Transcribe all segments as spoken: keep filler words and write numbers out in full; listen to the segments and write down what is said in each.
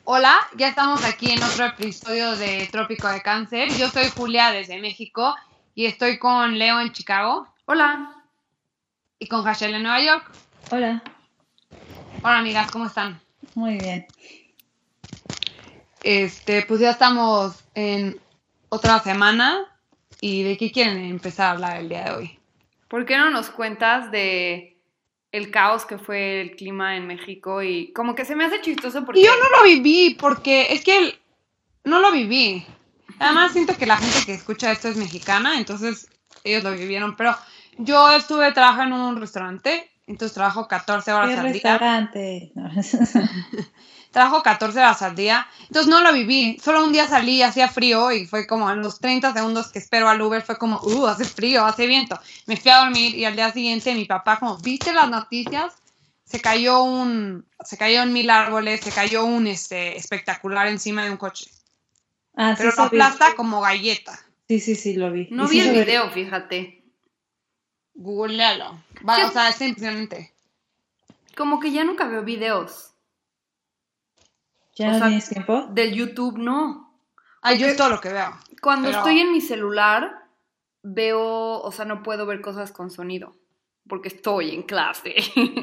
Hola, ya estamos aquí en otro episodio de Trópico de Cáncer. Yo soy Julia desde México y estoy con Leo en Chicago. Hola. Y con Hachelle en Nueva York. Hola. Hola, amigas, ¿cómo están? Muy bien. Este, pues ya estamos en otra semana. ¿Y de qué quieren empezar a hablar el día de hoy? ¿Por qué no nos cuentas de el caos que fue el clima en México? Y como que se me hace chistoso porque... Y yo no lo viví porque es que el- no lo viví. Además siento que la gente que escucha esto es mexicana, entonces ellos lo vivieron. Pero yo estuve trabajando en un restaurante, entonces trabajo catorce horas ¿Qué al día. restaurante? No. Trabajo catorce horas al día, entonces no lo viví. Solo un día salí, hacía frío y fue como en los treinta segundos que espero al Uber, fue como, uh, hace frío, hace viento. Me fui a dormir y al día siguiente mi papá como, ¿viste las noticias? Se cayó un, se cayó en mil árboles, se cayó un este, espectacular encima de un coche. Ah, Pero sí lo sabí. aplasta como galleta. Sí, sí, sí, lo vi. No Y vi sí el sobre- video, fíjate. Googlealo. Va, Sí. o sea, es impresionante. Como que ya nunca veo videos. ¿Ya O no sea, tienes tiempo? Del YouTube, no. Ah, yo Porque es todo lo que veo. Cuando Pero- estoy en mi celular, veo, o sea, no puedo ver cosas con sonido. Porque estoy en clase.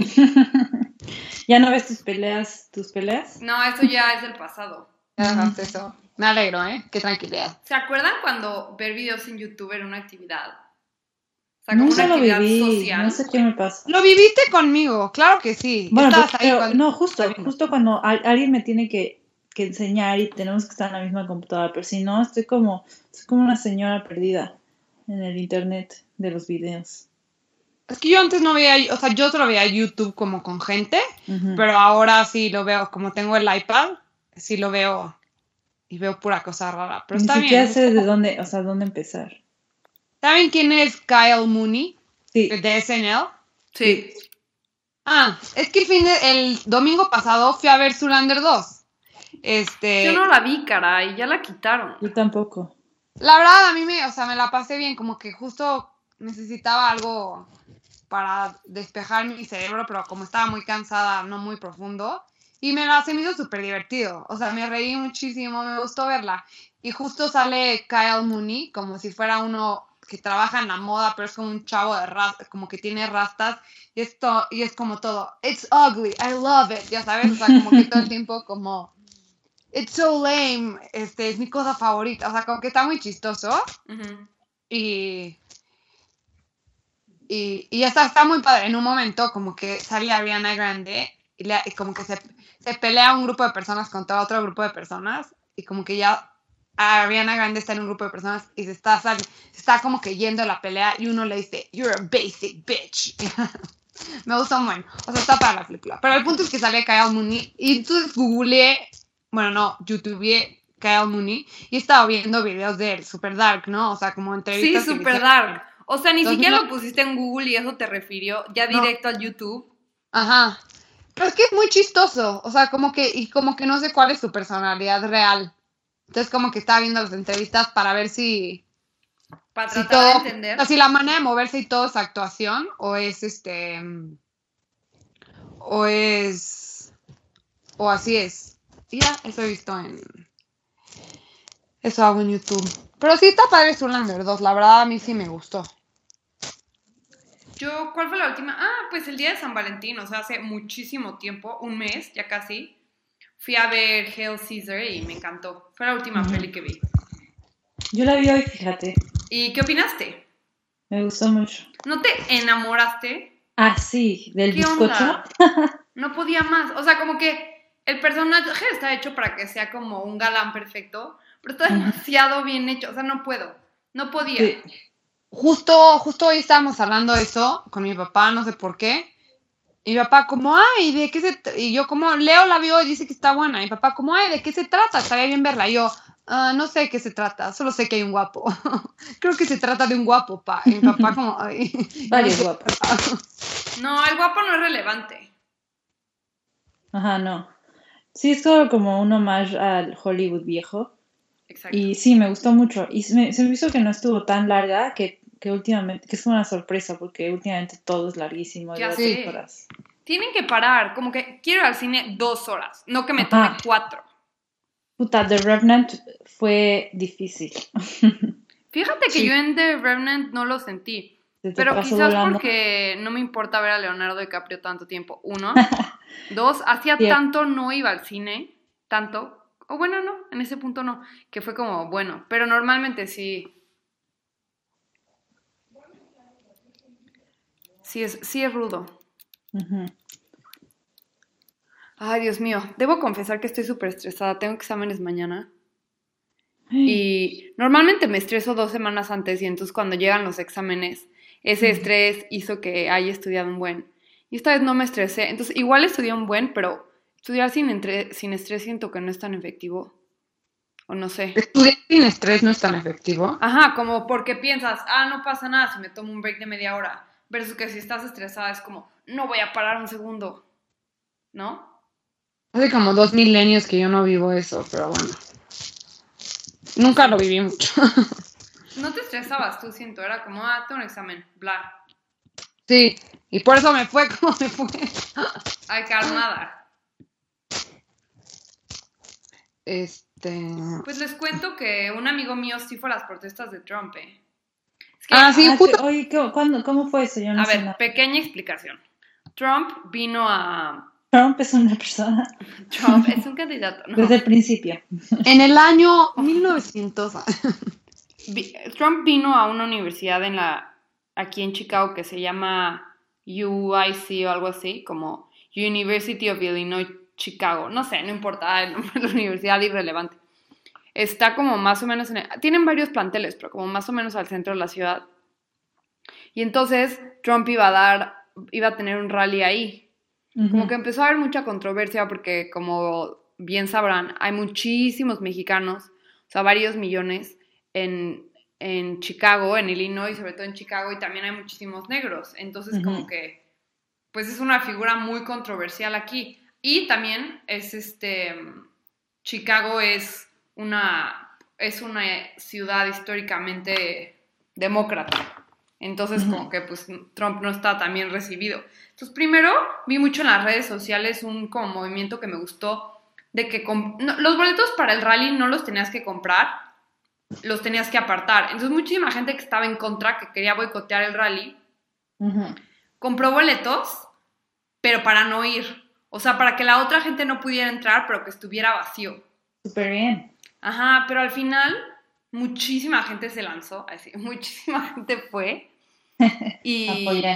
¿Ya no ves tus peleas? ¿Tus peleas? No, eso ya es del pasado. Ya dejaste eso. Me alegro, ¿eh? Qué tranquilidad. ¿Se acuerdan cuando ver videos en YouTube era una actividad? O sea, como Nunca una lo actividad viví. social. No sé qué me pasa. Lo viviste conmigo, claro que sí. Bueno, Estabas pues, ahí pero cuando- no, justo, Está bien. justo cuando al- alguien me tiene que, que enseñar y tenemos que estar en la misma computadora, pero si no, estoy como, estoy como una señora perdida en el internet de los videos. Es que yo antes no veía, o sea, yo solo veía YouTube como con gente, Ujú. pero ahora sí lo veo, como tengo el iPad, sí lo veo y veo pura cosa rara. Pero Ni está siquiera bien. sé de dónde, o sea, dónde empezar. ¿Saben quién es Kyle Mooney? Sí, De S N L. Sí. Ah, es que el fin de, el domingo pasado fui a ver Zoolander dos. Este, Yo no la vi, caray, ya la quitaron. yo tampoco. la verdad a mí me, o sea, me la pasé bien, como que justo necesitaba algo para despejar mi cerebro, pero como estaba muy cansada, no muy profundo, y me la se me hizo súper divertido, o sea, me reí muchísimo, me gustó verla, y justo sale Kyle Mooney, como si fuera uno que trabaja en la moda, pero es como un chavo de rastas, como que tiene rastas, y esto, y es como todo, it's ugly, I love it, ya sabes, o sea, como que todo el tiempo como, it's so lame, este, es mi cosa favorita, o sea, como que está muy chistoso, Ujú. y... Y, y ya está, está muy padre. En un momento, como que sale Ariana Grande y, le- y como que se, se pelea un grupo de personas contra otro grupo de personas. Y como que ya Ariana Grande está en un grupo de personas y se está, sal- se está como que yendo a la pelea. Y uno le dice, "You're a basic bitch." Me gusta un buen. O sea, está para la película. Pero el punto es que sale Kyle Mooney. Y entonces googleé, bueno, no, YouTubeé Kyle Mooney. Y he estado viendo videos de él, super dark, ¿no? O sea, como Sí, entrevistas. que le super hicieron. dark. O sea, ni Entonces, siquiera no- lo pusiste en Google y eso te refirió ya No. directo al YouTube. Ajá. Pero es que es muy chistoso. O sea, como que, y como que no sé cuál es su personalidad real. Entonces, como que estaba viendo las entrevistas para ver si, Para si tratar todo, de entender. o sea, si la manera de moverse y todo es actuación, o es este, mm, o es, o así es. Y ya, eso he visto en, eso hago en YouTube. Pero sí está padre Zoolander dos, la verdad a mí sí me gustó. Yo, ¿cuál fue la última? Ah, pues el día de San Valentín, o sea, hace muchísimo tiempo, un mes, ya casi. Fui a ver Hail Caesar y me encantó. Fue la última Ujú. peli que vi. Yo la vi hoy, fíjate. ¿Y qué opinaste? Me gustó mucho. ¿No te enamoraste? Ah, sí, del ¿Qué bizcocho. onda? No podía más. O sea, como que el personaje está hecho para que sea como un galán perfecto, pero está demasiado bien hecho. O sea, no puedo. No podía. Sí. Justo, justo hoy estábamos hablando de eso con mi papá, no sé por qué. Y mi papá como, ay, ¿de qué se tr-?" Y yo como, Leo la vio y dice que está buena. Y mi papá como, ay, ¿de qué se trata? Estaría bien verla. Y yo, "Ah, no sé de qué se trata, solo sé que hay un guapo." Creo que se trata de un guapo, pa. Y mi papá como, ay. Varios no sé. guapos. No, el guapo no es relevante. Ajá, no. Sí, es todo como un homage al Hollywood viejo. Exacto. Y sí, me gustó mucho. Y se me, se me hizo que no estuvo tan larga que, que últimamente, que es una sorpresa porque últimamente todo es larguísimo, Ya dura sé. tres horas. Tienen que parar. Como que quiero ir al cine dos horas, no que me Ajá. tome cuatro. Puta, The Revenant fue difícil. Fíjate que Sí. yo en The Revenant no lo sentí. Se te Pero pasó quizás volando. porque no me importa ver a Leonardo DiCaprio tanto tiempo. Uno. Dos, hacía Cierto. tanto no iba al cine. Tanto. O bueno, no, en ese punto no. Que fue como, bueno. Pero normalmente sí. Sí es, sí es rudo. Ujú. Ay, Dios mío. Debo confesar que estoy súper estresada. Tengo exámenes mañana. Y normalmente me estreso dos semanas antes y entonces cuando llegan los exámenes, ese Ujú. estrés hizo que haya estudiado un buen. Y esta vez no me estresé. Entonces igual estudié un buen, pero estudiar sin, entre- sin estrés siento que no es tan efectivo. O no sé. Estudiar sin estrés no es tan efectivo. Ajá, como porque piensas, ah, no pasa nada si me tomo un break de media hora. Versus que si estás estresada es como, no voy a parar un segundo. ¿No? Hace como dos milenios que yo no vivo eso, pero bueno. Nunca lo viví mucho. No te estresabas tú, siento. Era como, ah, tengo un examen, bla. Sí, y por eso me fue como me fue. Ay, calmada. Este. Pues les cuento que un amigo mío sí fue a las protestas de Trump. ¿eh? Es que, Ah, sí, Ah, justo. que- oye, ¿qué- cuándo- ¿cómo fue eso? Yo no a sé ver, nada. pequeña explicación. Trump vino a... Trump es una persona Trump es un candidato, ¿no? desde el principio. En el año mil novecientos. Vi- Trump vino a una universidad en la aquí en Chicago que se llama U I C o algo así, como University of Illinois Chicago. No sé, no importa el nombre de la universidad, irrelevante. Está como más o menos en el- tienen varios planteles, pero como más o menos al centro de la ciudad. Y entonces Trump iba a dar, iba a tener un rally ahí. Como Ujú. que empezó a haber mucha controversia porque, como bien sabrán, hay muchísimos mexicanos, o sea, varios millones en, en Chicago, en Illinois, sobre todo en Chicago, y también hay muchísimos negros. Entonces, Ujú. como que, pues es una figura muy controversial aquí. Y también es este, Chicago es una, es una ciudad históricamente demócrata. Entonces, Ujú. como que pues Trump no está tan bien recibido. Entonces, primero vi mucho en las redes sociales un como movimiento que me gustó de que com- no, los boletos para el rally no los tenías que comprar, los tenías que apartar. Entonces, muchísima gente que estaba en contra, que quería boicotear el rally, Ujú. compró boletos, pero para no ir. O sea, para que la otra gente no pudiera entrar, pero que estuviera vacío. Súper bien. Ajá, pero al final muchísima gente se lanzó, así, muchísima gente fue. Y, Apoyar.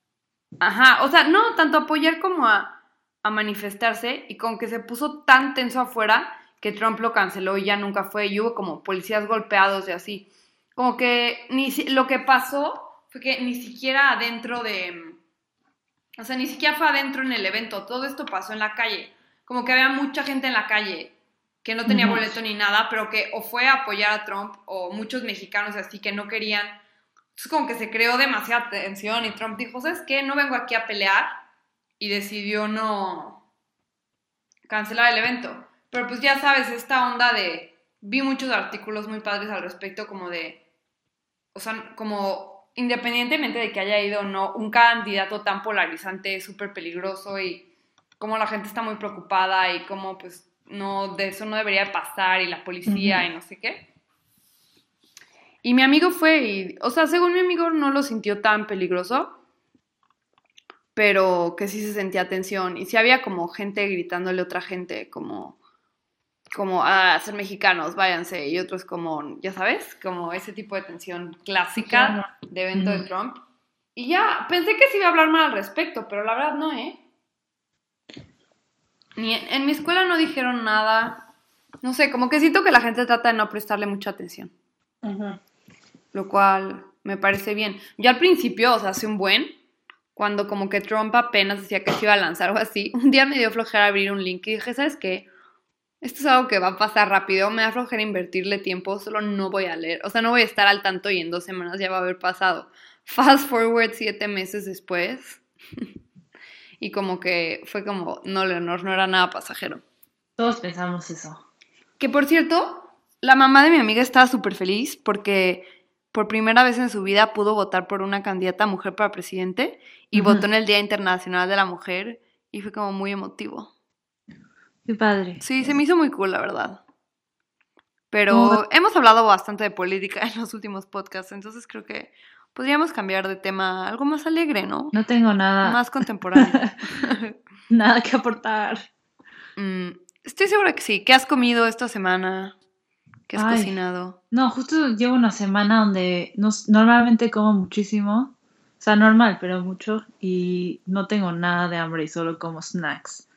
ajá, o sea, no tanto apoyar como a, a manifestarse y con que se puso tan tenso afuera que Trump lo canceló y ya nunca fue y hubo como policías golpeados y así. Como que ni si- lo que pasó fue que ni siquiera adentro de, o sea, ni siquiera fue adentro en el evento, todo esto pasó en la calle. Como que había mucha gente en la calle que no tenía Ujú. boleto ni nada, pero que o fue a apoyar a Trump o muchos mexicanos así que no querían. Entonces como que se creó demasiada tensión y Trump dijo, ¿sabes qué? No vengo aquí a pelear y decidió no cancelar el evento. Pero pues ya sabes, esta onda de... Vi muchos artículos muy padres al respecto como de... O sea, como independientemente de que haya ido o no, un candidato tan polarizante es súper peligroso y como la gente está muy preocupada y como pues no, de eso no debería pasar y la policía Ujú. y no sé qué. Y mi amigo fue y, o sea, según mi amigo no lo sintió tan peligroso, pero que sí se sentía tensión y sí había como gente gritándole a otra gente como, como a ser mexicanos, váyanse, y otros como, ya sabes, como ese tipo de tensión clásica de evento de Ujú. Trump. Y ya, pensé que sí iba a hablar mal al respecto, pero la verdad no, ¿eh? Ni en, en mi escuela no dijeron nada. No sé, como que siento que la gente trata de no prestarle mucha atención, Ujú. lo cual me parece bien. Yo al principio, o sea, hace un buen, cuando como que Trump apenas decía que se iba a lanzar o así, un día me dio flojera abrir un link y dije, ¿sabes qué? Esto es algo que va a pasar rápido, me da flojera invertirle tiempo, solo no voy a leer, o sea, no voy a estar al tanto y en dos semanas ya va a haber pasado. Fast forward siete meses después y como que fue como, no, Leonor, no era nada pasajero. Todos pensamos eso. Que por cierto, la mamá de mi amiga estaba súper feliz porque por primera vez en su vida pudo votar por una candidata mujer para presidente y Ujú. votó en el Día Internacional de la Mujer y fue como muy emotivo. Qué padre. Sí, se me hizo muy cool, la verdad. Pero hemos hablado bastante de política en los últimos podcasts, entonces creo que podríamos cambiar de tema a algo más alegre, ¿no? No tengo nada. Más contemporáneo. Nada que aportar. Mm, estoy segura que sí. ¿Qué has comido esta semana? ¿Qué has Ay, cocinado? No, justo llevo una semana donde no, normalmente como muchísimo. O sea, normal, pero mucho. Y no tengo nada de hambre y solo como snacks.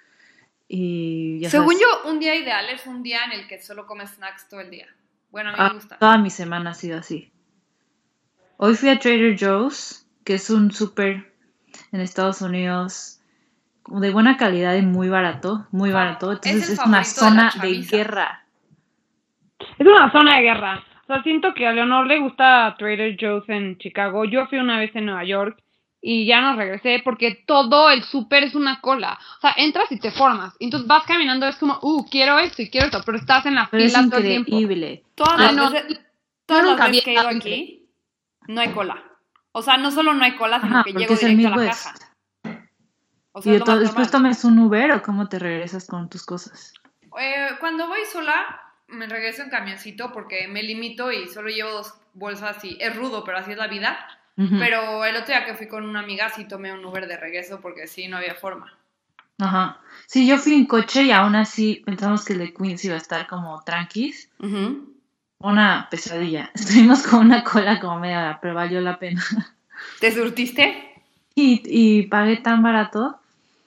Y ya Según sabes, yo, un día ideal es un día en el que solo comes snacks todo el día. Bueno, a mí me ah, gusta. toda mi semana ha sido así. Hoy fui a Trader Joe's, que es un súper en Estados Unidos como de buena calidad y muy barato, muy barato. Es Entonces el es una favorito de la zona de chaviza. guerra. Es una zona de guerra. O sea, siento que a Leonor le gusta Trader Joe's en Chicago. Yo fui una vez en Nueva York y ya no regresé porque todo el súper es una cola. O sea, entras y te formas. Y entonces vas caminando, es como, uh, quiero esto y quiero esto, pero estás en la Pero es fila todo el tiempo. increíble. Todas Ah, las no, veces, yo todas las nunca veces vi que he ido algo aquí, no hay cola. O sea, no solo no hay cola, sino Ajá, que porque llego es el directo a la Midwest. caja. O sea, Y es lo más to- después normal. tomes un Uber o cómo te regresas con tus cosas. Eh, cuando voy sola, me regreso en camioncito porque me limito y solo llevo dos bolsas y es rudo, pero así es la vida. Ujú. Pero el otro día que fui con una amiga sí tomé un Uber de regreso porque sí, no había forma. Ajá. Sí, yo fui en coche y aún así pensamos que el de Queens iba a estar como tranquis. Ujú. Una pesadilla. Estuvimos con una cola como media hora, pero valió la pena. ¿Te surtiste? Y, y pagué tan barato.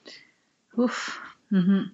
Uf. Ujú.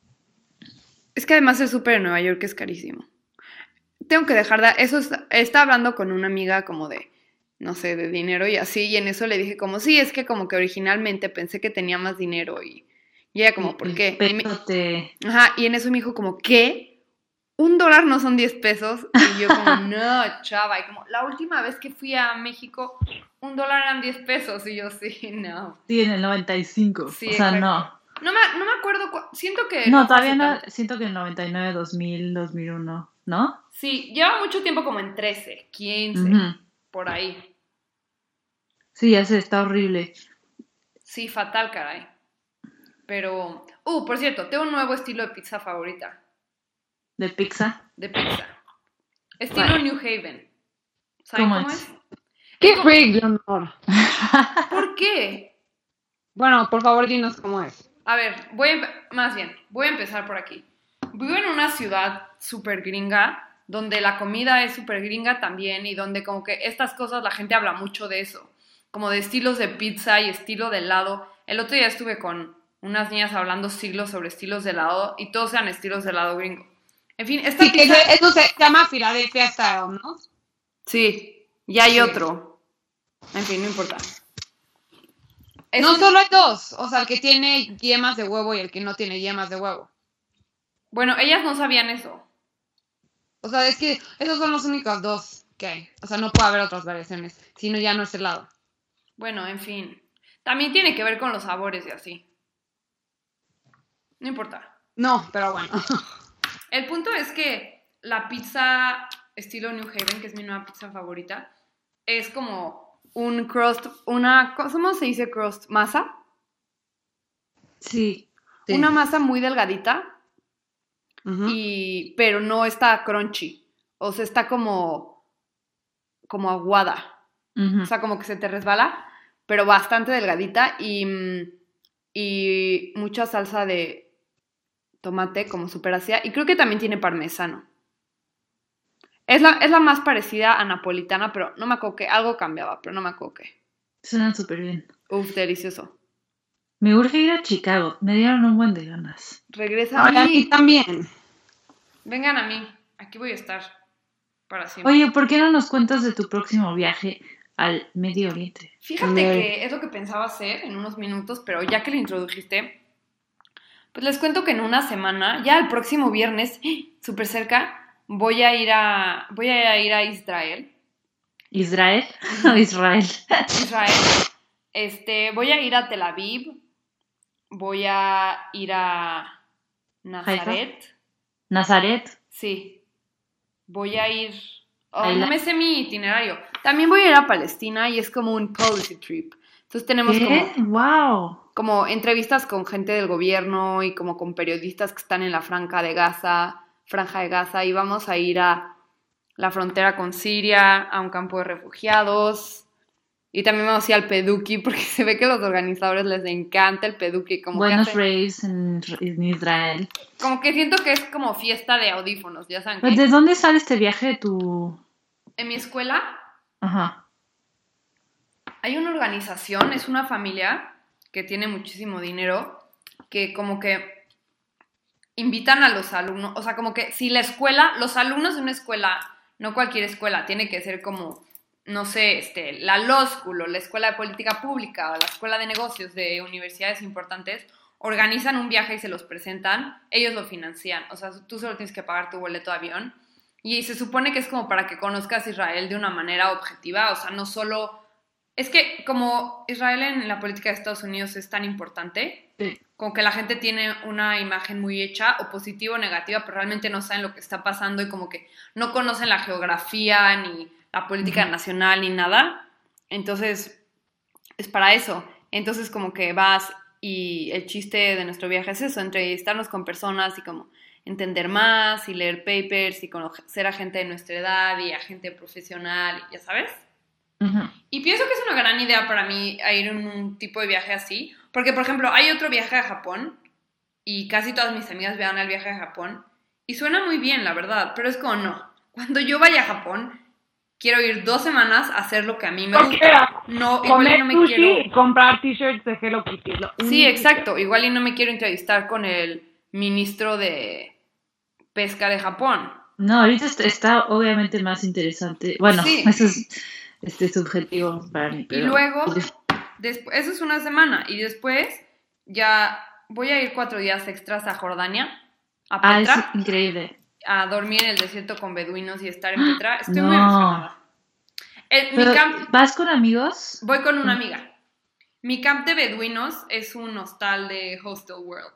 Es que además el súper en Nueva York es carísimo. Tengo que dejar de... Eso es- estaba hablando con una amiga como de, no sé, de dinero y así, y en eso le dije como, sí, es que como que originalmente pensé que tenía más dinero y, y ella como, ¿por El qué? Y me- peso te... ajá, y en eso me dijo como, ¿qué? Un dólar no son diez pesos. Y yo como, no, chava. Y como, la última vez que fui a México, un dólar eran diez pesos. Y yo, sí, no. Sí, en el noventa y cinco. Sí, O sea, exacto. no. No me, no me acuerdo, cu- siento que No, no fue todavía hace no. tanto. Siento que el noventa y nueve, dos mil, dos mil uno, ¿no? Sí, lleva mucho tiempo como en trece, quince, Ujú. por ahí. Sí, ya sé, está horrible. Sí, fatal, caray. Pero, uh, por cierto, tengo un nuevo estilo de pizza favorita. De pizza. De pizza. Estilo ¿Cuál? New Haven. ¿Saben ¿Cómo cómo es? es? ¡Qué Es como- freak, Leonor! ¿Por qué? Bueno, por favor, dinos cómo es. A ver, voy a empe- más bien, voy a empezar por aquí. Vivo en una ciudad súper gringa, donde la comida es súper gringa también y donde como que estas cosas la gente habla mucho de eso, como de estilos de pizza y estilo de helado. El otro día estuve con unas niñas hablando siglos sobre estilos de helado y todos eran estilos de helado gringo. En fin, esta Sí, que pizza... se- eso se llama Philadelphia Style, ¿no? Sí, y hay Sí. otro. En fin, no importa. Es No, un- solo hay dos. O sea, el que tiene yemas de huevo y el que no tiene yemas de huevo. Bueno, ellas no sabían eso. O sea, es que esos son los únicos dos que hay. O sea, no puede haber otras variaciones. Si no, ya no es helado. Bueno, en fin. También tiene que ver con los sabores y así. No importa. No, pero bueno. El punto es que la pizza estilo New Haven, que es mi nueva pizza favorita, es como un crust, una, ¿cómo se dice crust? ¿Masa? Sí. Sí. Una masa muy delgadita, Ujú. y, pero no está crunchy. O sea, está como, como aguada. Ujú. O sea, como que se te resbala, pero bastante delgadita y, mm, y mucha salsa de tomate como súper ácida. Y creo que también tiene parmesano. Es la, es la más parecida a napolitana, pero no me acuerdo que algo cambiaba, pero no me acuerdo qué. Suenan súper bien. Uf, delicioso. Me urge ir a Chicago. Me dieron un buen de ganas. Regresa a Ay, a mí mí. también. Vengan a mí. Aquí voy a estar para siempre. Oye, ¿por qué no nos cuentas de tu próximo viaje al Medio Oriente? Fíjate Mary. que es lo que pensaba hacer en unos minutos, pero ya que lo introdujiste, pues les cuento que en una semana, ya el próximo viernes, súper cerca, voy a ir a voy a ir a Israel. ¿Israel? Israel. Israel. Este, voy a ir a Tel Aviv, voy a ir a Nazaret. Nazaret. Sí. Voy a ir. Oh, Ahí no la- me sé mi itinerario. También voy a ir a Palestina y es como un policy trip. Entonces tenemos como. ¿Qué? ¡Wow! como entrevistas con gente del gobierno y como con periodistas que están en la franja de Gaza, Franja de Gaza, íbamos a ir a la frontera con Siria, a un campo de refugiados, y también vamos a ir al Peduki, porque se ve que a los organizadores les encanta el Peduki. Como Buenos que hacen, raves en, en Israel. como que siento que es como fiesta de audífonos, ¿ya saben ¿De qué? dónde sale este viaje de tu...? En mi escuela Ajá. hay una organización, es una familia que tiene muchísimo dinero, que como que invitan a los alumnos, o sea, como que si la escuela, los alumnos de una escuela, no cualquier escuela, tiene que ser como, no sé, este, la Law School o la Escuela de Política Pública o la Escuela de Negocios de universidades importantes, organizan un viaje y se los presentan, ellos lo financian, o sea, tú solo tienes que pagar tu boleto de avión, y se supone que es como para que conozcas Israel de una manera objetiva, o sea, no solo... Es que como Israel en la política de Estados Unidos es tan importante, Sí. como que la gente tiene una imagen muy hecha, o positiva o negativa, pero realmente no saben lo que está pasando y como que no conocen la geografía, ni la política Ujú. nacional, ni nada. Entonces, es para eso. Entonces, como que vas y el chiste de nuestro viaje es eso, entrevistarnos con personas y como entender más y leer papers y conocer a gente de nuestra edad y a gente profesional, ya sabes. Ujú. Y pienso que es una gran idea para mí a ir en un tipo de viaje así, porque por ejemplo hay otro viaje a Japón y casi todas mis amigas vean el viaje a Japón y suena muy bien, la verdad, pero es como no, cuando yo vaya a Japón quiero ir dos semanas a hacer lo que a mí me Porque gusta. era No, igual y comer no me sushi quiero... y comprar t-shirts de Hello Kitty. lo Sí, único que exacto, igual y no me quiero entrevistar con el ministro de pesca de Japón. No, ahorita está, está obviamente más interesante. Bueno, Sí. eso es este subjetivo para mí, Y pero... luego, después, eso es una semana. Y después ya voy a ir cuatro días extras a Jordania, a Ah, es Petra, increíble. a dormir en el desierto con beduinos y estar en Petra. Estoy muy No. emocionada. El- mi Pero, camp, ¿vas con amigos? voy con una amiga. Mi camp de beduinos es un hostal de Hostel World.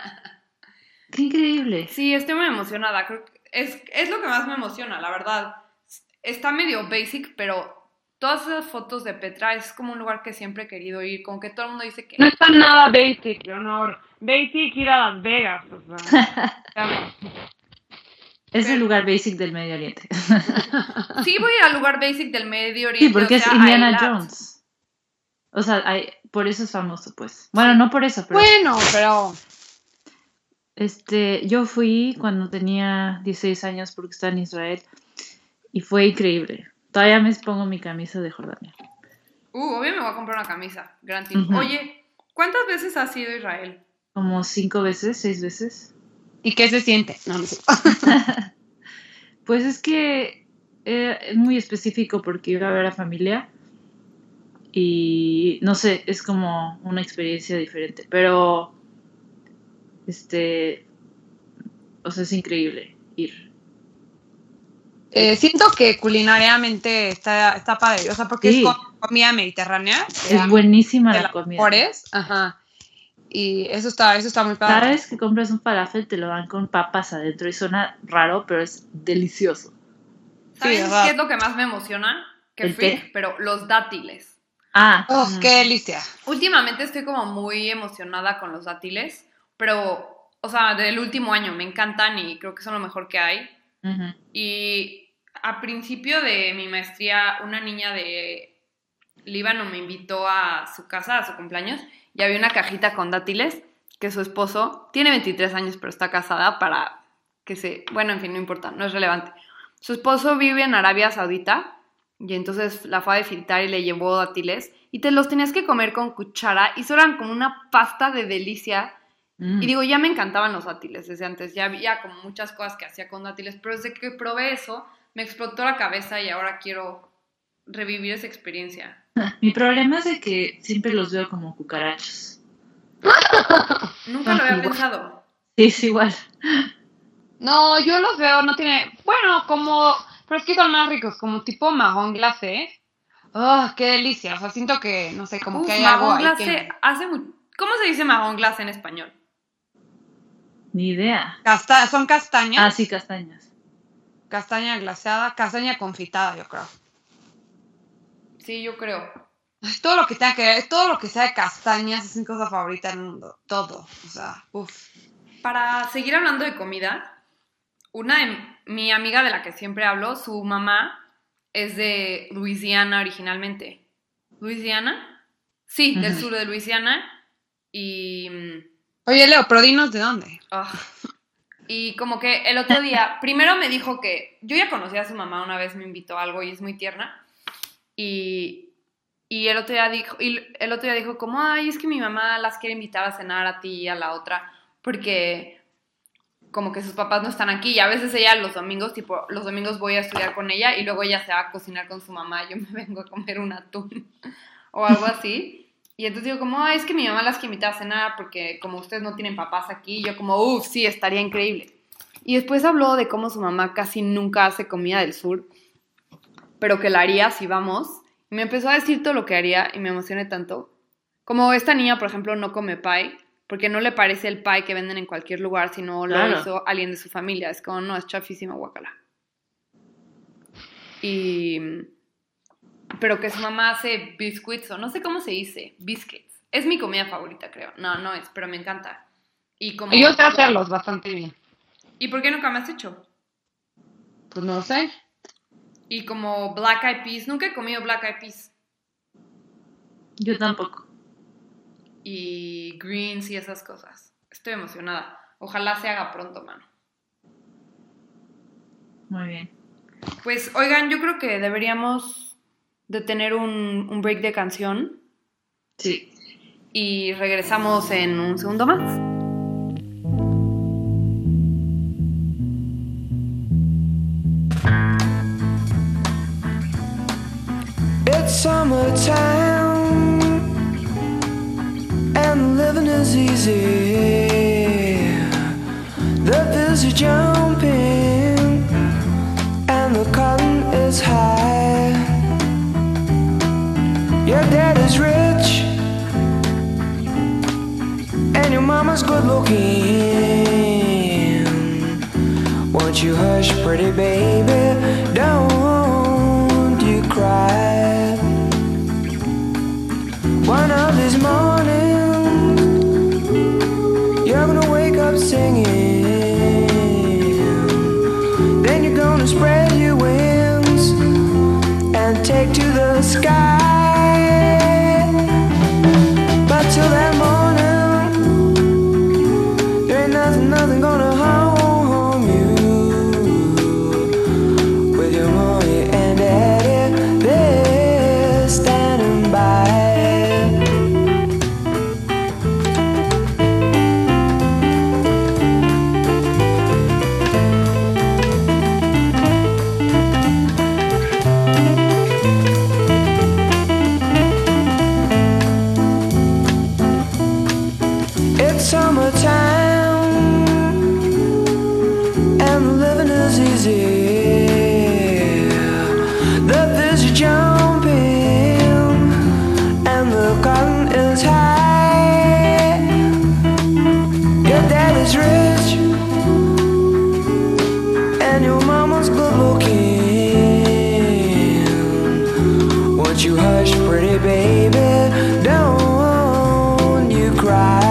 ¡Qué increíble! Sí, estoy muy emocionada. Creo que es, es lo que más me emociona, la verdad. Está medio basic, pero todas esas fotos de Petra es como un lugar que siempre he querido ir. Como que todo el mundo dice que... No está nada basic, Leonor. Basic ir a Las Vegas, o sea. ya. Es el Pero- lugar basic del Medio Oriente. Sí, voy a ir al lugar basic del Medio Oriente. Sí, porque o es sea, a Indiana Eilat. Jones. O sea, hay- por eso es famoso, pues. Bueno, no por eso, pero... Bueno, pero Este, yo fui cuando tenía dieciséis años porque estaba en Israel y fue increíble. Todavía me pongo mi camisa de Jordania. Uh, obvio me voy a comprar una camisa. Gran tip. Ujú. Oye, ¿cuántas veces has ido a Israel? Como cinco veces, seis veces. ¿y qué se siente? No, no sé. Pues es que eh, es muy específico porque iba a ver a familia y no sé, es como una experiencia diferente, pero este, o sea, es increíble ir. Eh, siento que culinariamente está, está padre, o sea, porque Sí. es com- comida mediterránea. Es buenísima de la las comida. mejores, ajá. Y eso está, eso está muy padre. Cada vez que compras un falafel te lo dan con papas adentro y suena raro, pero es delicioso. ¿Sabes Sí, ¿verdad? qué es lo que más me emociona? Que ¿El freak, té? pero los dátiles. Ah, Oh, mm, qué delicia. Últimamente estoy como muy emocionada con los dátiles, pero, o sea, del último año me encantan y creo que son lo mejor que hay. ujú. Y a principio de mi maestría, una niña de Líbano me invitó a su casa, a su cumpleaños, y había una cajita con dátiles que su esposo, tiene veintitrés años, pero está casada para que se... Bueno, en fin, no importa, no es relevante. Su esposo vive en Arabia Saudita y entonces la fue a fritar y le llevó dátiles y te los tenías que comer con cuchara y eso eran como una pasta de delicia. Mm. Y digo, ya me encantaban los dátiles desde antes, ya había como muchas cosas que hacía con dátiles, pero desde que probé eso me explotó la cabeza y ahora quiero revivir esa experiencia. Mi problema es de que siempre los veo como cucarachas. Nunca lo había Igual. pensado. Sí, es igual. No, yo los veo, no tiene, bueno, como, pero es que son más ricos, como tipo marrón glacé. Oh, qué delicia, o sea, siento que, no sé, como Uf, que hay algo marrón ahí glacé que... hace mu- ¿Cómo se dice marrón glacé en español? Ni idea. Casta- son castañas, Ah, sí, castañas. castaña glaseada, castaña confitada, yo creo. Sí, yo creo. Ay, todo lo que tenga que ver, todo lo que sea de castañas es mi cosa favorita del mundo, todo, o sea, uff. Para seguir hablando de comida, Una de mi amiga de la que siempre hablo, su mamá es de Luisiana originalmente. ¿Luisiana? Sí, del Ujú. sur de Luisiana. Y... Oye, Leo, pero dinos de dónde. ah, y como que el otro día, primero me dijo que yo ya conocía a su mamá, una vez me invitó a algo y es muy tierna. Y, y el otro día dijo, y el otro día dijo como, ay, es que mi mamá las quiere invitar a cenar a ti y a la otra, porque como que sus papás no están aquí y a veces ella los domingos, tipo, los domingos voy a estudiar con ella y luego ella se va a cocinar con su mamá, yo me vengo a comer un atún o algo así. Y entonces digo como, ay, es que mi mamá las quiere invitar a cenar porque como ustedes no tienen papás aquí, y yo como, uff, sí, estaría increíble. Y después habló de cómo su mamá casi nunca hace comida del sur, pero que la haría si vamos. Y me empezó a decir todo lo que haría y me emocioné tanto. Como esta niña, por ejemplo, no come pie, porque no le parece el pie que venden en cualquier lugar, sino lo Claro. hizo alguien de su familia. Es como, no, es chafísimo, guacala. Y... Pero que su mamá hace biscuits, o no sé cómo se dice, biscuits. Es mi comida favorita, creo. No, no es, pero me encanta. Y como... Yo sé hacerlos bastante bien. ¿Y por qué nunca me has hecho? Pues no sé. Y como black eyed peas, nunca he comido black eyed peas. Yo tampoco. Y greens y esas cosas. Estoy emocionada. Ojalá se haga pronto, mano. Muy bien. Pues, oigan, yo creo que deberíamos de tener un, un break de canción Sí. y regresamos en un segundo más. It's summertime and living is easy. The bills are jumping and the cotton is high. Your dad is rich and your mama's good looking. Won't you hush, pretty baby? Don't you cry. One of these mornings you're gonna wake up singing. Then you're gonna spread your wings and take to the sky. But till that morning, there ain't nothing, nothing gonna harm you. With your mommy and daddy, they're standing by. It's summertime and the living is easy. The fish are jumping and the cotton is high. Your dad is rich and your mama's good looking. Won't you hush, pretty baby? Don't you cry.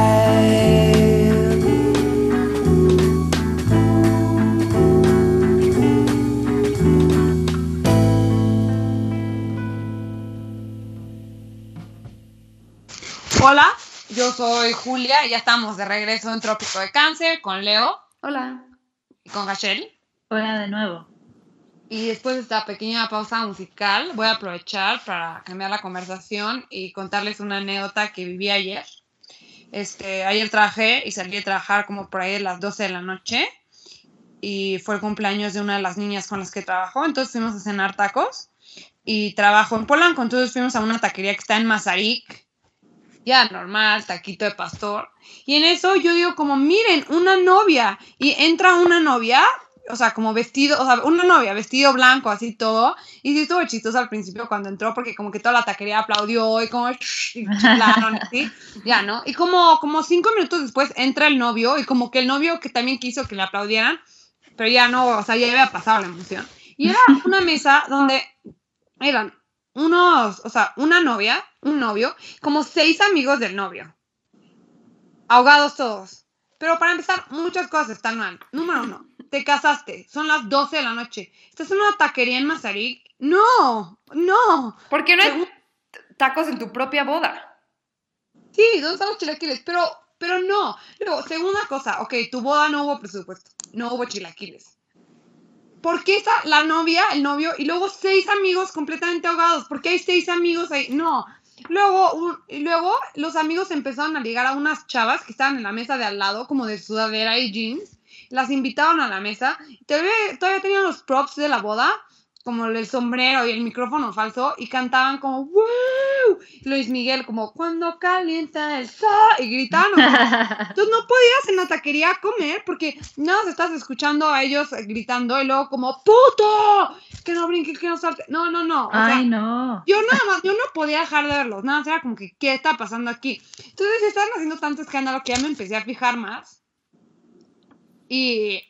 Hola, yo soy Julia y ya estamos de regreso en Trópico de Cáncer con Leo Hola. y con Gachel. Hola de nuevo. Y después de esta pequeña pausa musical, voy a aprovechar para cambiar la conversación y contarles una anécdota que viví ayer. Este, ayer trabajé y salí a trabajar como por ahí a las doce de la noche y fue el cumpleaños de una de las niñas con las que trabajo, entonces fuimos a cenar tacos y trabajo en Polanco, entonces fuimos a una taquería que está en Mazarik, ya normal, taquito de pastor, y en eso yo digo como, miren, una novia, y entra una novia, o sea, como vestido, o sea, una novia, vestido blanco, así todo, y sí estuvo chistoso al principio cuando entró, porque como que toda la taquería aplaudió, y como, shh, y chiflaron, así, ya, ¿no? Y como, como cinco minutos después entra el novio, y como que el novio que también quiso que le aplaudieran, pero ya no, o sea, ya había pasado la emoción, y era una mesa donde eran unos, o sea, una novia, un novio, como seis amigos del novio. Ahogados todos. Pero para empezar, muchas cosas están mal. Número uno, te casaste, son las doce de la noche, estás en una taquería en Mazarik. No, no. ¿Por qué no hay Según- tacos en tu propia boda? Sí, ¿dónde están los chilaquiles? Pero, pero no. Luego, segunda cosa, ok, tu boda no hubo presupuesto, no hubo chilaquiles. ¿Por qué está la novia, el novio, y luego seis amigos completamente ahogados? ¿Por qué hay seis amigos ahí? No. Luego, un- y luego los amigos empezaron a ligar a unas chavas que estaban en la mesa de al lado, como de sudadera y jeans. Las invitaron a la mesa. Todavía, todavía tenían los props de la boda, como el sombrero y el micrófono falso, y cantaban como ¡wow! Luis Miguel, como cuando calienta el sol, y gritaban. Entonces no podías en la taquería comer porque nada más estás escuchando a ellos gritando y luego como ¡puto! Que no brinque, que no salte. No, no, no. O sea, Ay, no. yo nada más, yo no podía dejar de verlos. Nada más era como que, ¿qué está pasando aquí? Entonces estaban haciendo tanto escándalo que ya me empecé a fijar más. Y,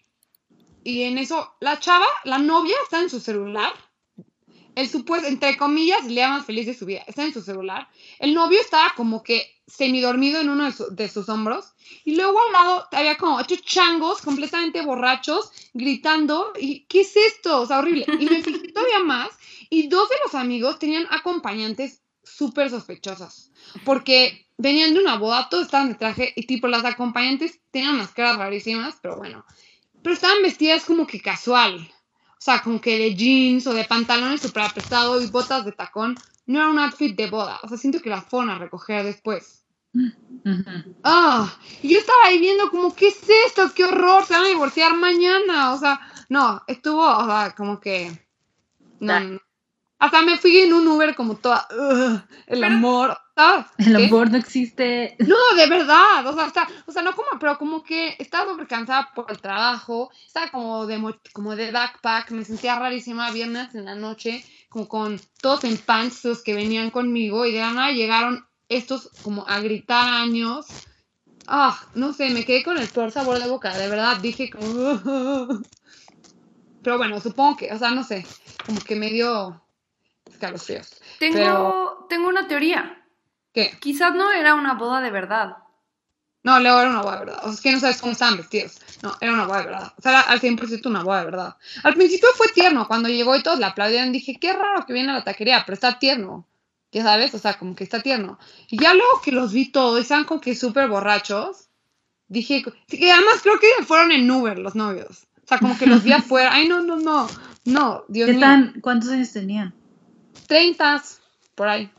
y en eso, la chava, la novia, está en su celular. El supuesto, entre comillas, el día más feliz de su vida, está en su celular. El novio estaba como que semidormido en uno de, su- de sus hombros. Y luego al lado había como ocho changos completamente borrachos gritando. ¿Y qué es esto? O sea, horrible. Y me fijé todavía más. Y dos de los amigos tenían acompañantes súper sospechosas. Porque venían de una boda, todos estaban de traje. Y tipo, las acompañantes tenían unas caras rarísimas, pero bueno. Pero estaban vestidas como que casual. O sea, como que de jeans o de pantalones súper apretados y botas de tacón. No era un outfit de boda. O sea, siento que las fueron a recoger después. Ujú. Ah, y yo estaba ahí viendo como, ¿qué es esto? ¡Qué horror! Se van a divorciar mañana. O sea, no, estuvo, o sea, como que... No, Ah. no, no. Hasta me fui en un Uber como toda... "Ugh, el Pero- amor. ¿Sabes? El ¿Qué? amor no existe. No, de verdad, o sea, está, o sea, no como, pero como que estaba súper cansada por el trabajo, estaba como de, mo- como de backpack, me sentía rarísima viernes en la noche, como con todos en pants los que venían conmigo, y de la nada llegaron estos como a gritar años. Ah, no sé, me quedé con el peor sabor de boca, de verdad, dije como... Pero bueno, supongo que, o sea, no sé, como que me dio escalofríos. Tengo, Pero- tengo una teoría. ¿Qué? Quizás no era una boda de verdad. No, luego era una boda de verdad. O sea, es que no sabes cómo estaban vestidos. No, era una boda de verdad. O sea, era al cien por ciento una boda de verdad. Al principio fue tierno. Cuando llegó y todos la aplaudieron, dije, qué raro que viene a la taquería, pero está tierno. Ya sabes, o sea, como que está tierno. Y ya luego que los vi todos y estaban como que súper borrachos, dije, sí, que además creo que fueron en Uber los novios. O sea, como que los vi afuera. Ay, no, no, no. No, Dios ¿Qué mío. tan, cuántos años tenían? Treintas, por ahí.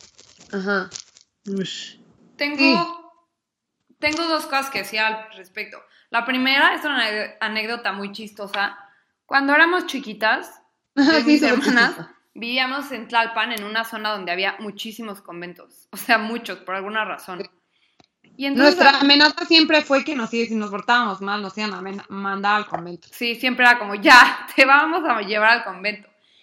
Ajá. Ush. Tengo, Sí. tengo dos cosas que decir al respecto. La primera es una ane- anécdota muy chistosa. Cuando éramos chiquitas, yo y Sí, mis súper hermanas chistosa. vivíamos en Tlalpan, en una zona donde había muchísimos conventos. O sea, muchos, por alguna razón. Y entonces, Nuestra amenaza siempre fue que nos, si nos portábamos mal, nos iban a men- mandar al convento. sí, siempre era como, ya, te vamos a llevar al convento.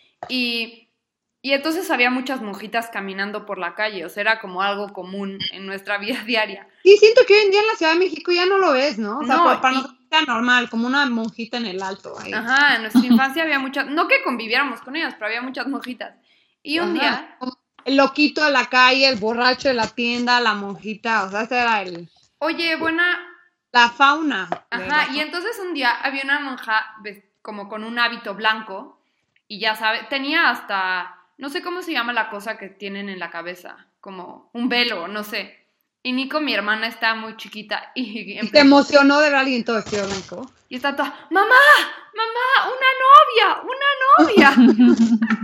Y, y entonces había muchas monjitas caminando por la calle. O sea, era como algo común en nuestra vida diaria. Y siento que hoy en día en la Ciudad de México ya no lo ves, ¿no? O sea, No, para, para y- nosotros era normal, como una monjita en el alto. Ahí. Ajá, en nuestra infancia había muchas, no que conviviéramos con ellas, pero había muchas monjitas. Y un Ajá. día, Como el loquito de la calle, el borracho de la tienda, la monjita, o sea, ese era el, oye, buena, la fauna. de ajá, la- y entonces un día había una monja ves- como con un hábito blanco y ya sabes, tenía hasta, no sé cómo se llama la cosa que tienen en la cabeza, como un velo, no sé. Y Nico, mi hermana, está muy chiquita y, Y te empezó- emocionó de ver a alguien todo vestido blanco. y está toda, mamá, mamá, una novia, una novia.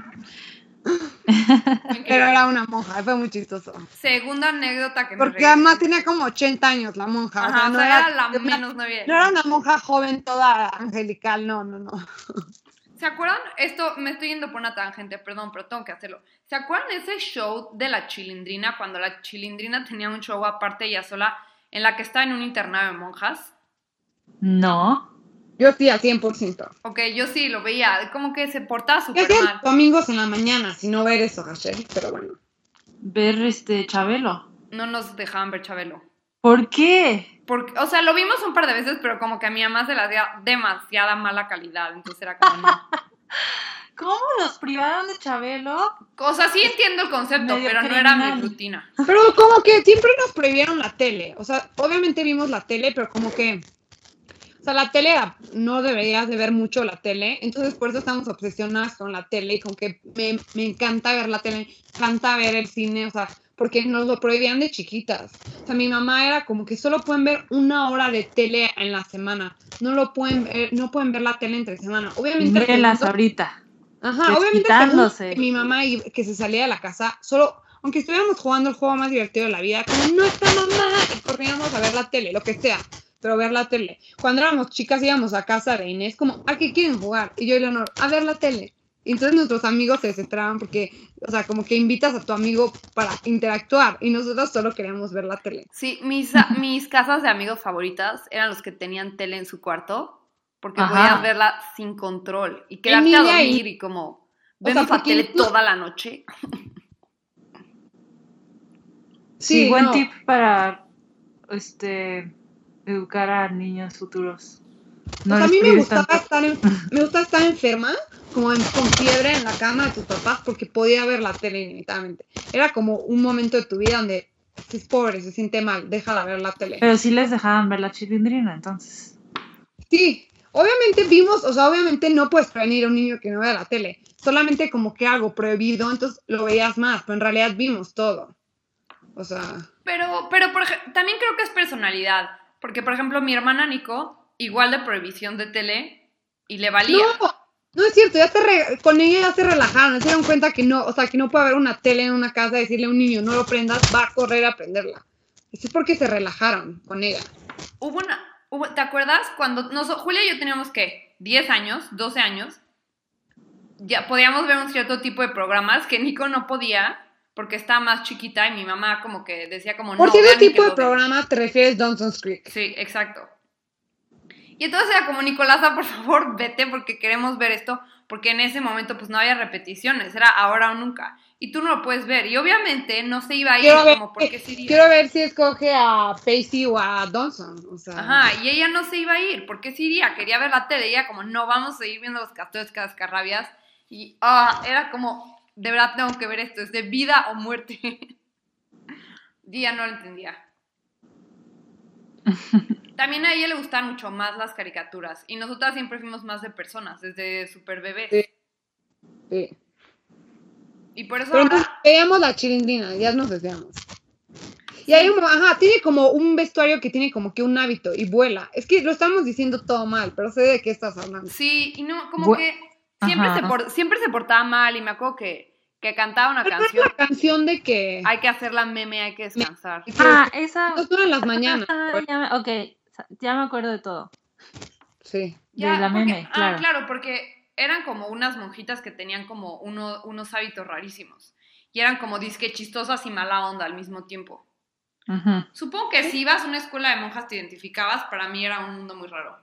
Pero era una monja, fue muy chistoso. Segunda anécdota que me Porque regresé. además tenía como ochenta años la monja. Ajá, no o sea, era, era la no era- menos novia. no era una monja joven toda angelical, no, no, no. ¿Se acuerdan? Esto, me estoy yendo por una tangente, perdón, pero tengo que hacerlo. ¿Se acuerdan ese show de la Chilindrina, cuando la Chilindrina tenía un show aparte ella sola, en la que estaba en un internado de monjas? No. Yo sí, al cien por ciento. Ok, yo sí lo veía, como que se portaba ¿Qué súper hacían mal. domingos en la mañana si no ver eso, Rachel? Pero bueno. Ver este Chabelo. No nos dejaban ver Chabelo. ¿Por qué? Porque, o sea, lo vimos un par de veces, pero como que a mi mamá se le hacía demasiada mala calidad, entonces era como no. ¿Cómo los privaron de Chabelo? O sea, sí entiendo el concepto, Medio pero no era mi criminal. rutina. Pero como que siempre nos prohibieron la tele. O sea, obviamente vimos la tele, pero como que... O sea, la tele, no deberías de ver mucho la tele, entonces por eso estamos obsesionadas con la tele y con que me, me encanta ver la tele, me encanta ver el cine, o sea, porque nos lo prohibían de chiquitas. O sea, mi mamá era como que solo pueden ver una hora de tele en la semana, no lo pueden ver, no pueden ver la tele entre semana. Obviamente el Mírenlas segundo- ahorita. Ajá, obviamente el segundo Desquitándose. que mi mamá iba- que se salía de la casa, solo, aunque estuviéramos jugando el juego más divertido de la vida, como no está mamá, y corríamos a ver la tele, lo que sea, pero ver la tele. Cuando éramos chicas íbamos a casa de Inés, como, ¿a qué quieren jugar? Y yo y Leonor, a ver la tele. Y entonces nuestros amigos se desesperaban porque, o sea, como que invitas a tu amigo para interactuar y nosotros solo queríamos ver la tele. Sí, mis, a- mis casas de amigos favoritas eran los que tenían tele en su cuarto, porque Ajá. podías verla sin control y quedarte Emilia a y- dormir y como O sea, vemos la porque tele no- toda la noche. Sí, Sí, buen no. tip para este educar a niños futuros. No o sea, a les mí me prives gustaba tanto. estar, en, me gustaba estar enferma, como en- con fiebre en la cama de tus papás, porque podía ver la tele inevitablemente. Era como un momento de tu vida donde es pobre, se siente mal, déjala ver la tele. Pero sí les dejaban ver la chilindrina, entonces. Sí, obviamente vimos, o sea, obviamente no puedes prevenir a un niño que no vea la tele, solamente como que algo prohibido, entonces lo veías más, pero en realidad vimos todo. O sea, Pero, pero por ej- también creo que es personalidad, porque por ejemplo mi hermana Nico, igual de prohibición de tele, y le valía. no, no es cierto, ya se re- con ella ya se relajaron, se dieron cuenta que no, o sea, que no puede haber una tele en una casa y decirle a un niño, no lo prendas, va a correr a prenderla. Eso es porque se relajaron con ella. Hubo una, hubo- ¿te acuerdas? Cuando nos, Julia y yo teníamos, ¿qué? diez años, doce años, ya podíamos ver un cierto tipo de programas que Nico no podía, porque estaba más chiquita y mi mamá como que decía como, Por no, cierto vean tipo de Nickelodeon. programa te refieres Dawson's Creek. Sí, exacto. Y entonces era como, Nicolasa, por favor, vete porque queremos ver esto, porque en ese momento pues no había repeticiones, era ahora o nunca. Y tú no lo puedes ver. Y obviamente no se iba a ir, Quiero ver, como, ¿por qué se iría? quiero ver si escoge a Pacey o a Dawson. O sea, Ajá, y ella no se iba a ir, ¿por qué se iría? Quería ver la tele, ella como, no, vamos a seguir viendo los castores cascarrabias. Y ah, era como, de verdad tengo que ver esto, es de vida o muerte. Y ella no lo entendía. También a ella le gustan mucho más las caricaturas, y nosotras siempre fuimos más de personas, desde super bebés. Sí. sí. Y por eso Pero ahora... entonces veíamos la chilindrina, ya nos decíamos. Y hay un, ajá, tiene como un vestuario que tiene como que un hábito y vuela. Es que lo estamos diciendo todo mal, pero sé de qué estás hablando. Sí, y no, como Bu- que siempre se, Ajá. por- siempre se portaba mal, y me acuerdo que, que cantaba una Pero es canción, la canción de que... hay que hacer la meme, hay que descansar. que Ah, esa. no son en las mañanas. Ah, ya me, ok, ya me acuerdo de todo. Sí. De la porque- meme, ah, claro. claro, porque eran como unas monjitas que tenían como uno- unos hábitos rarísimos. Y eran como disque chistosas y mala onda al mismo tiempo. Ujú. Supongo que si ibas a una escuela de monjas te identificabas, para mí era un mundo muy raro.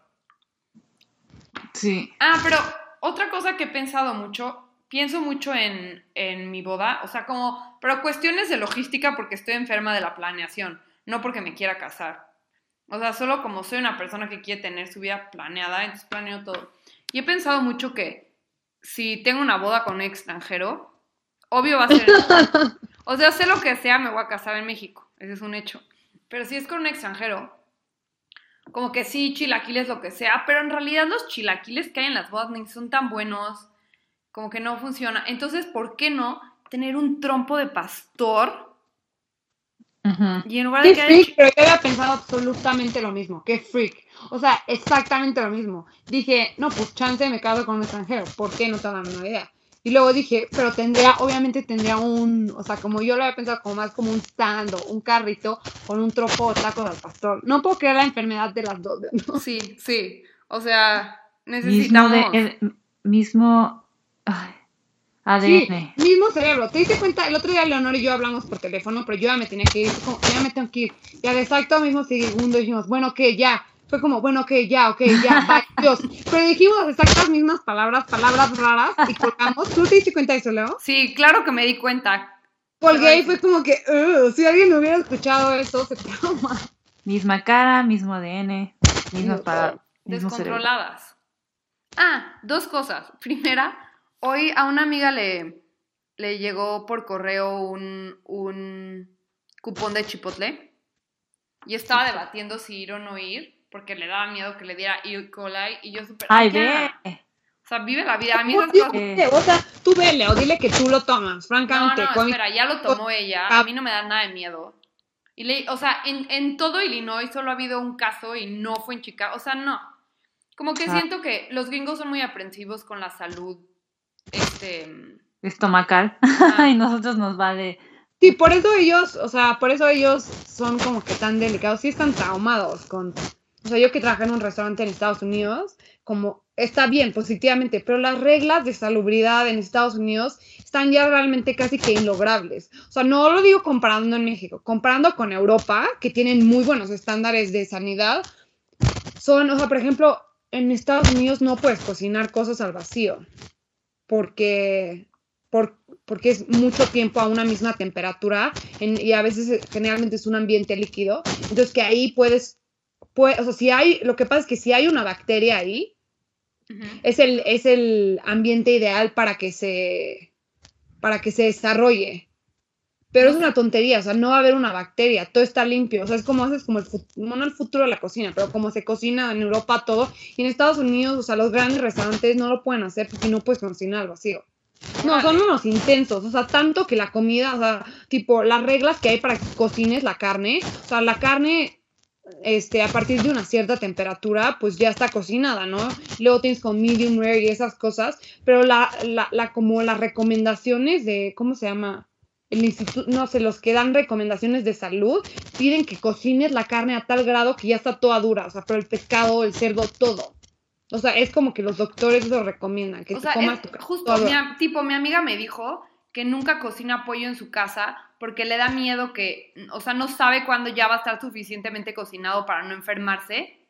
Sí. Ah, pero otra cosa que he pensado mucho, pienso mucho en, en mi boda, o sea, como, pero cuestiones de logística porque estoy enferma de la planeación, no porque me quiera casar. O sea, solo como soy una persona que quiere tener su vida planeada, entonces planeo todo. Y he pensado mucho que si tengo una boda con un extranjero, obvio va a ser... O sea, sé lo que sea, me voy a casar en México, ese es un hecho. Pero si es con un extranjero, como que sí, chilaquiles, lo que sea, pero en realidad los chilaquiles que hay en las bodas ni son tan buenos, como que no funciona. Entonces, ¿por qué no tener un trompo de pastor? Ujú. Y en lugar de Qué que haya freak, chi- pero yo había pensado absolutamente lo mismo. Qué freak. O sea, exactamente lo mismo. Dije, no, pues chance me caso con un extranjero. ¿Por qué? No tengo la menor idea. Y luego dije, pero tendría, obviamente tendría un, o sea, como yo lo había pensado, como más como un stand o un carrito con un tropo o tacos al pastor. No puedo creer la enfermedad de las dos, ¿no? Sí, sí. O sea, Mismo necesitamos... de, eh, mismo ay, A D N. Sí, mismo cerebro. ¿Te diste cuenta? El otro día Leonor y yo hablamos por teléfono, pero yo ya me tenía que ir. Como, ya me tengo que ir. Y al exacto mismo segundo dijimos, bueno, ok, ya. Fue como, bueno, ok, ya, ok, ya, bye, Dios. Pero dijimos exactas mismas palabras, palabras raras, y colgamos. ¿Tú te diste cuenta de eso, Leo? Sí, claro que me di cuenta. Colgué y fue como que, "Ugh", si alguien hubiera escuchado eso, se trauma. Misma cara, mismo A D N, mismas Dios, palabras, mismo cerebro. Descontroladas. Ah, dos cosas. Primera, hoy a una amiga le, le llegó por correo un, un cupón de Chipotle y estaba debatiendo si ir o no ir. porque le daba miedo que le diera E. coli y yo súper... Ay, ya. ve. O sea, vive la vida. A mí esas Dios, cosas... Eh. o sea, tú vele o dile que tú lo tomas, No, francamente. no, con- espera, ya lo tomó ella. A mí no me da nada de miedo. Y le, o sea, en, en todo Illinois solo ha habido un caso y no fue en Chicago. O sea, no. Como que Ah. siento que los gringos son muy aprensivos con la salud. Este... Estomacal. Ajá. Y nosotros nos vale. Sí, por eso ellos, o sea, por eso ellos son como que tan delicados, sí están traumados con... O sea, yo que trabajé en un restaurante en Estados Unidos, como está bien, positivamente, pero las reglas de salubridad en Estados Unidos están ya realmente casi que inlogrables. O sea, no lo digo comparando en México, comparando con Europa, que tienen muy buenos estándares de sanidad, son, o sea, por ejemplo, en Estados Unidos no puedes cocinar cosas al vacío, porque... Por, porque es mucho tiempo a una misma temperatura en- y a veces eh, generalmente es un ambiente líquido, entonces que ahí puedes, puede, o sea, si hay, lo que pasa es que si hay una bacteria ahí, Ujú. es el, es el ambiente ideal para que se, para que se desarrolle, pero es una tontería, o sea, no va a haber una bacteria, todo está limpio, o sea, es como haces como el, fu- no el futuro de la cocina, pero como se cocina en Europa todo, y en Estados Unidos, o sea, los grandes restaurantes no lo pueden hacer porque no puedes cocinar al vacío. No, son unos intensos, o sea, tanto que la comida, o sea, tipo, las reglas que hay para que cocines la carne, o sea, la carne, este, a partir de una cierta temperatura, pues ya está cocinada, ¿no? Luego tienes con medium rare y esas cosas, pero la, la, la, como las recomendaciones de, ¿cómo se llama? El instituto, no sé, los que dan recomendaciones de salud, piden que cocines la carne a tal grado que ya está toda dura, o sea, pero el pescado, el cerdo, todo. O sea, es como que los doctores lo recomiendan, que O te sea, comas es- tu carne justo, toda mi, dura. am- tipo, mi amiga me dijo que nunca cocina pollo en su casa porque le da miedo que, o sea, no sabe cuándo ya va a estar suficientemente cocinado para no enfermarse.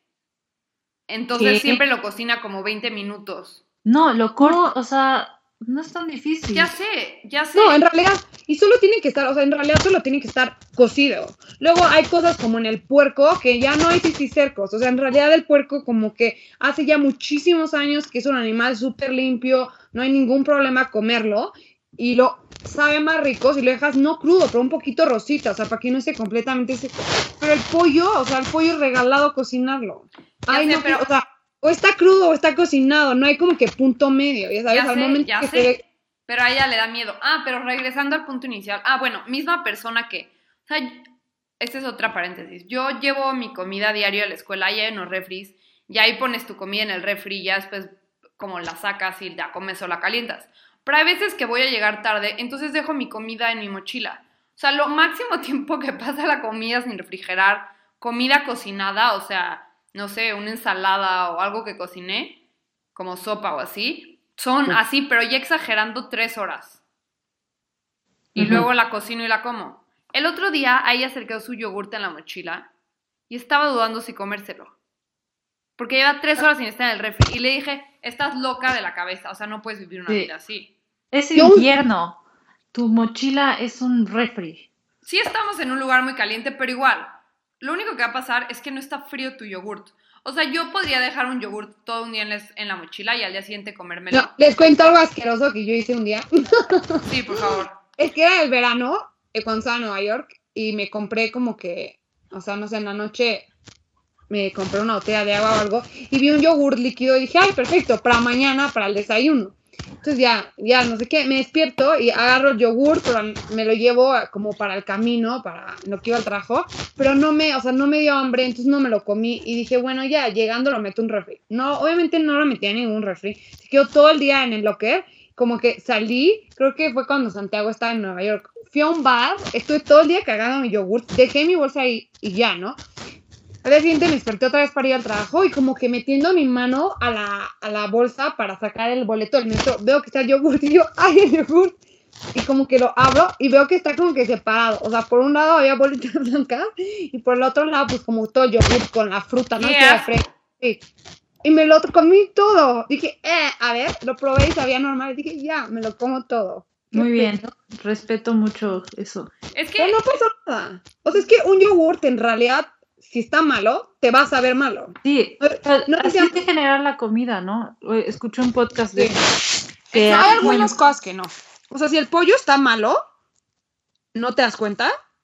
Entonces ¿Qué? siempre lo cocina como veinte minutos. No, lo corto, o sea, no es tan difícil. Ya sé, ya sé. No, en realidad, y solo tiene que estar, o sea, en realidad solo tiene que estar cocido. Luego hay cosas como en el puerco que ya no hay cisticercos, o sea, en realidad el puerco como que hace ya muchísimos años que es un animal súper limpio, no hay ningún problema comerlo y lo sabe más rico si lo dejas no crudo, pero un poquito rosita, o sea, para que no esté completamente seco. Pero el pollo, o sea, el pollo es regalado cocinarlo. Ya Ay, sé, no, pero- o sea, o está crudo o está cocinado, no hay como que punto medio, ya sabes, Ya al sé, momento ya que sé. se ve... Pero a ella le da miedo. Ah, pero regresando al punto inicial. Ah, bueno, misma persona que... O sea, esta es otra paréntesis. Yo llevo mi comida diario a la escuela, ya en los refris, y ahí pones tu comida en el refri, y ya después como la sacas y la comes o la calientas. Pero hay veces que voy a llegar tarde, entonces dejo mi comida en mi mochila. O sea, lo máximo tiempo que pasa la comida sin refrigerar, comida cocinada, o sea, no sé, una ensalada o algo que cociné, como sopa o así, son así, pero ya exagerando tres horas. Y Ujú. luego la cocino y la como. El otro día a ella se le quedó su yogurte en la mochila y estaba dudando si comérselo. Porque lleva tres horas sin estar en el refri. Y le dije, estás loca de la cabeza, o sea, no puedes vivir una Sí. vida así. Es Yo- invierno. Tu mochila es un refri. Sí estamos en un lugar muy caliente, pero igual, lo único que va a pasar es que no está frío tu yogurt. O sea, yo podría dejar un yogurt todo un día en, les- en la mochila y al día siguiente comérmelo. No, les cuento algo asqueroso que yo hice un día. Sí, por favor. Es que era el verano, eh, cuando estaba en Nueva York, y me compré como que, o sea, no sé, en la noche me compré una botella de agua o algo, y vi un yogur líquido y dije, ay, perfecto, para mañana, para el desayuno. Entonces ya, ya, no sé qué, me despierto y agarro el yogur, pero me lo llevo como para el camino, para lo que iba al trabajo, pero no me, o sea, no me dio hambre, entonces no me lo comí, y dije, bueno, ya, llegando lo meto en un refri. No, obviamente no lo metí en ningún refri, se quedó todo el día en el locker, como que salí, creo que fue cuando Santiago estaba en Nueva York, fui a un bar, estuve todo el día cagando mi yogur, dejé mi bolsa ahí y ya, ¿no? Al día siguiente me desperté otra vez para ir al trabajo y como que metiendo mi mano a la, a la bolsa para sacar el boleto del metro, veo que está el yogur y yo, ¡ay, el yogur! Y como que lo abro y veo que está como que separado. O sea, por un lado había bolitas blancas y por el otro lado, pues como todo yogur con la fruta, ¿no? ¡Qué Que era asco! fresco. Sí. Y me lo comí todo. Dije, eh, a ver, lo probé y sabía normal. Y dije, ya, me lo como todo. Qué Muy bien. pedo. Respeto mucho eso. Es que Pero no pasó nada. O sea, es que un yogurt en realidad, si está malo, te va a saber malo. Sí, No, no así decía- es de generar la comida, ¿no? Escuché un podcast de Sí. que Hay ah, algunas cosas que no. O sea, si el pollo está malo, ¿no te das cuenta?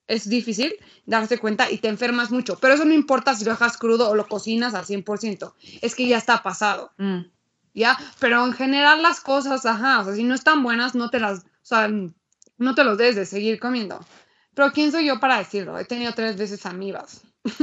es difícil darse cuenta y te enfermas mucho. Pero eso no importa si lo dejas crudo o lo cocinas al cien por ciento. Es que ya está pasado. Mm. ¿Ya? Pero en general las cosas, ajá, o sea, si no están buenas, no te las, o sea, no te los debes de seguir comiendo. Pero ¿quién soy yo para decirlo? He tenido tres veces amigas.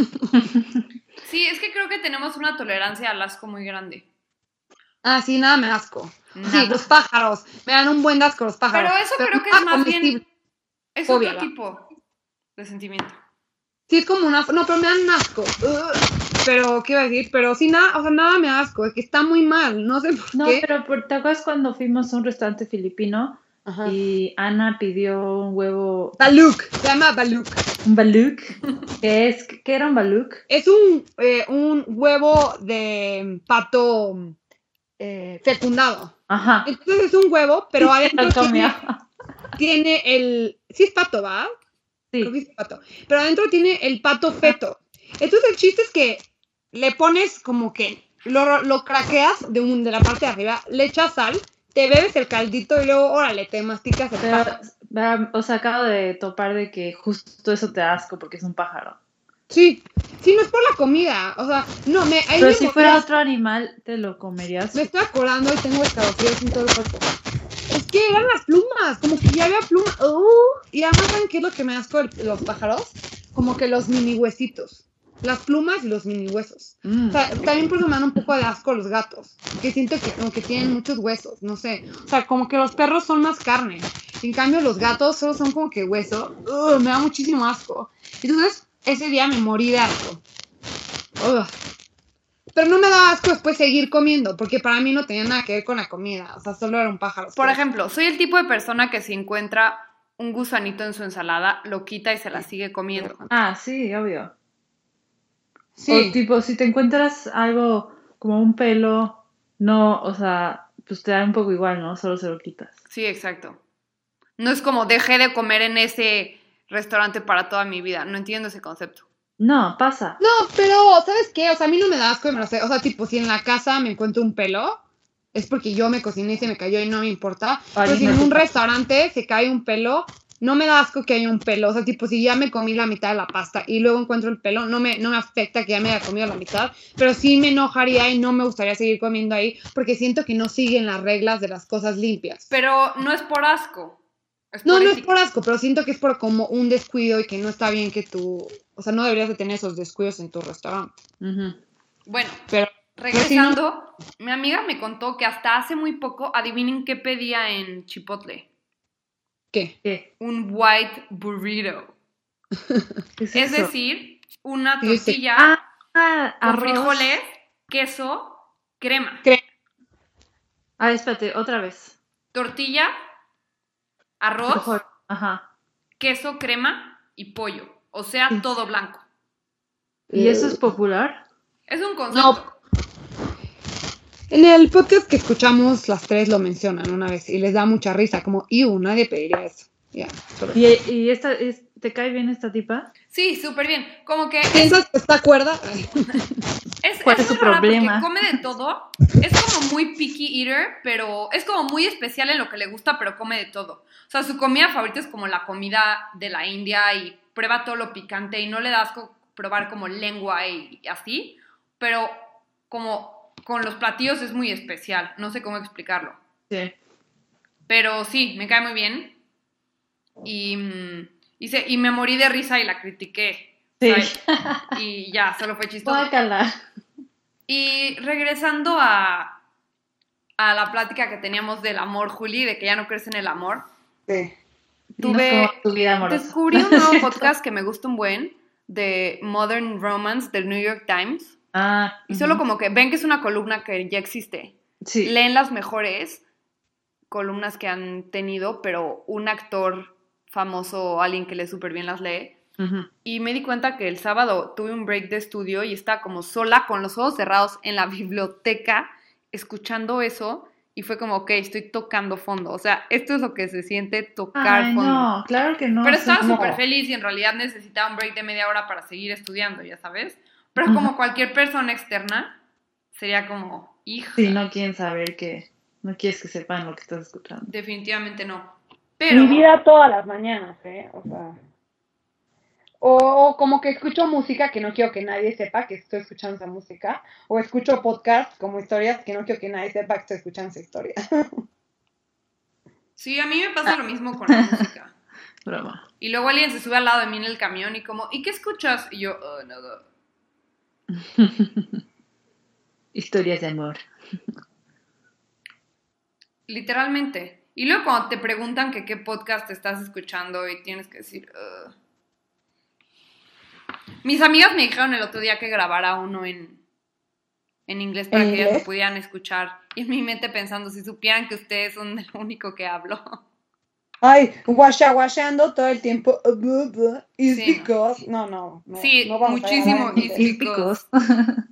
Sí, es que creo que tenemos una tolerancia al asco muy grande. Ah, sí, nada me da asco. Nada. Sí, los pájaros. Me dan un buen asco los pájaros. Pero eso creo que es nada más bien, comestible. es Fobia, otro ¿va? tipo de sentimiento. Sí, es como una... No, pero me dan asco. Ugh. Pero, ¿qué iba a decir? Pero sí, nada, o sea, nada me da asco. Es que está muy mal. No sé por No, qué. pero por- ¿te acuerdas cuando fuimos a un restaurante filipino Ajá. y Ana pidió un huevo, Baluk. Se llama Baluk. un balut? ¿Qué es? ¿Qué era un balut? Es un, eh, un huevo de pato eh, fecundado. Ajá. Entonces es un huevo, pero adentro Lo tiene, comía. tiene el... Sí es pato, ¿va? Creo que Sí. es pato. Pero adentro tiene el pato feto. Entonces el chiste es que le pones como que lo, lo craqueas de, un, de la parte de arriba, le echas sal, te bebes el caldito y luego, órale, te masticas el Pero, pájaro. va- o sea, acabo de topar de que justo eso te da asco porque es un pájaro. Sí, sí, no es por la comida. O sea, no, me... ahí Pero me si moría. fuera otro animal, ¿te lo comerías? Me estoy acordando y tengo escalofríos en todo el cuerpo. Es que eran las plumas, como que ya había plumas. Uh, y además, ¿saben qué es lo que me da asco de los pájaros? Como que los mini huesitos. Las plumas y los mini huesos. Mm. O sea, también por eso me dan un poco de asco los gatos. Que siento que como que tienen muchos huesos, no sé. O sea, como que los perros son más carne. En cambio, los gatos solo son como que hueso. Uh, me da muchísimo asco. Entonces, ese día me morí de asco. Ugh. Pero no me daba asco después seguir comiendo, porque para mí no tenía nada que ver con la comida. O sea, solo era un pájaro. Por ejemplo, soy el tipo de persona que si encuentra un gusanito en su ensalada, lo quita y se la sigue comiendo. Ah, sí, obvio. Sí. O tipo, si te encuentras algo como un pelo, no, o sea, pues te da un poco igual, ¿no? Solo se lo quitas. Sí, exacto. No es como dejé de comer en ese restaurante para toda mi vida. No entiendo ese concepto. No, pasa. No, pero, ¿sabes qué? O sea, a mí no me da asco y me lo sé. O sea, tipo, si en la casa me encuentro un pelo, es porque yo me cociné y se me cayó y no me importa. Pero si Harina en un de- restaurante se cae un pelo, no me da asco que haya un pelo. O sea, tipo, si ya me comí la mitad de la pasta y luego encuentro el pelo, no me, no me afecta que ya me haya comido la mitad. Pero sí me enojaría y no me gustaría seguir comiendo ahí porque siento que no siguen las reglas de las cosas limpias. Pero no es por asco. Es No, por no es ética. por asco, pero siento que es por como un descuido y que no está bien que tú... O sea, no deberías de tener esos descuidos en tu restaurante. Ujú. Bueno, Pero... regresando, mi amiga me contó que hasta hace muy poco, adivinen qué pedía en Chipotle. ¿Qué? ¿Qué? Un white burrito. ¿Qué es, Es eso? decir, una Sí, sí. tortilla Ah, ah, con arroz. frijoles, queso, crema. Ah, espérate, otra vez. Tortilla, arroz, Frijol. Ajá. queso, crema y pollo. O sea, Sí. todo blanco. ¿Y eso es popular? Es un concepto. No. En el podcast que escuchamos, las tres lo mencionan una vez y les da mucha risa, como, iu, nadie pediría eso. Ya, solo- ¿Y, y esta, es- te cae bien esta tipa? Sí, súper bien. Como que es, ¿Piensas que está cuerda? Ay. es, ¿Cuál es es tu muy rara problema? porque come de todo. Es como muy picky eater, pero es como muy especial en lo que le gusta, pero come de todo. O sea, su comida favorita es como la comida de la India y prueba todo lo picante y no le da asco probar como lengua y así, pero como con los platillos es muy especial. No sé cómo explicarlo. Sí. Pero sí, me cae muy bien. Y, mm, y, se- y me morí de risa y la critiqué. Sí. ¿sabes? Y ya, solo fue chistoso. Guácala. Y regresando a, a la plática que teníamos del amor, Juli, de que ya no crees en el amor, Sí. Dinos Tuve- cómo va tu vida amorosa. descubrí un nuevo podcast que me gusta un buen, de Modern Romance del New York Times. Ah. Y ujú. solo como que ven que es una columna que ya existe. Sí. Leen las mejores columnas que han tenido, pero un actor famoso o alguien que lee súper bien las lee. Ujú. Y me di cuenta que el sábado tuve un break de estudio y estaba como sola con los ojos cerrados en la biblioteca escuchando eso y fue como, ok, estoy tocando fondo. O sea, esto es lo que se siente tocar Ay, fondo. no, claro que no. Pero sí, estaba no. súper feliz y en realidad necesitaba un break de media hora para seguir estudiando, ya sabes. Pero Ujú. como cualquier persona externa, sería como, hija, Sí, no quieren saber que... No quieres que sepan lo que estás escuchando. definitivamente no. Pero... Mi vida todas las mañanas, ¿eh? O sea... O, o como que escucho música que no quiero que nadie sepa que estoy escuchando esa música. O escucho podcasts como historias que no quiero que nadie sepa que estoy escuchando esa historia. Sí, a mí me pasa lo mismo con la música. Broma. Y luego alguien se sube al lado de mí en el camión y como, ¿y qué escuchas? Y yo, oh, nada. Historias de amor. Literalmente. Y luego cuando te preguntan que qué podcast estás escuchando y tienes que decir... "Ugh". Mis amigas me dijeron el otro día que grabara uno en, en inglés para ¿En que ellas inglés? lo pudieran escuchar. Y en mi mente pensando, si supieran que ustedes son el único que hablo. Ay, guasha, guashando todo el tiempo. Uh, buh, buh, Is Sí, no. because. No, no. no Sí, no vamos a muchísimo grabar en is inglés. because. Típicos.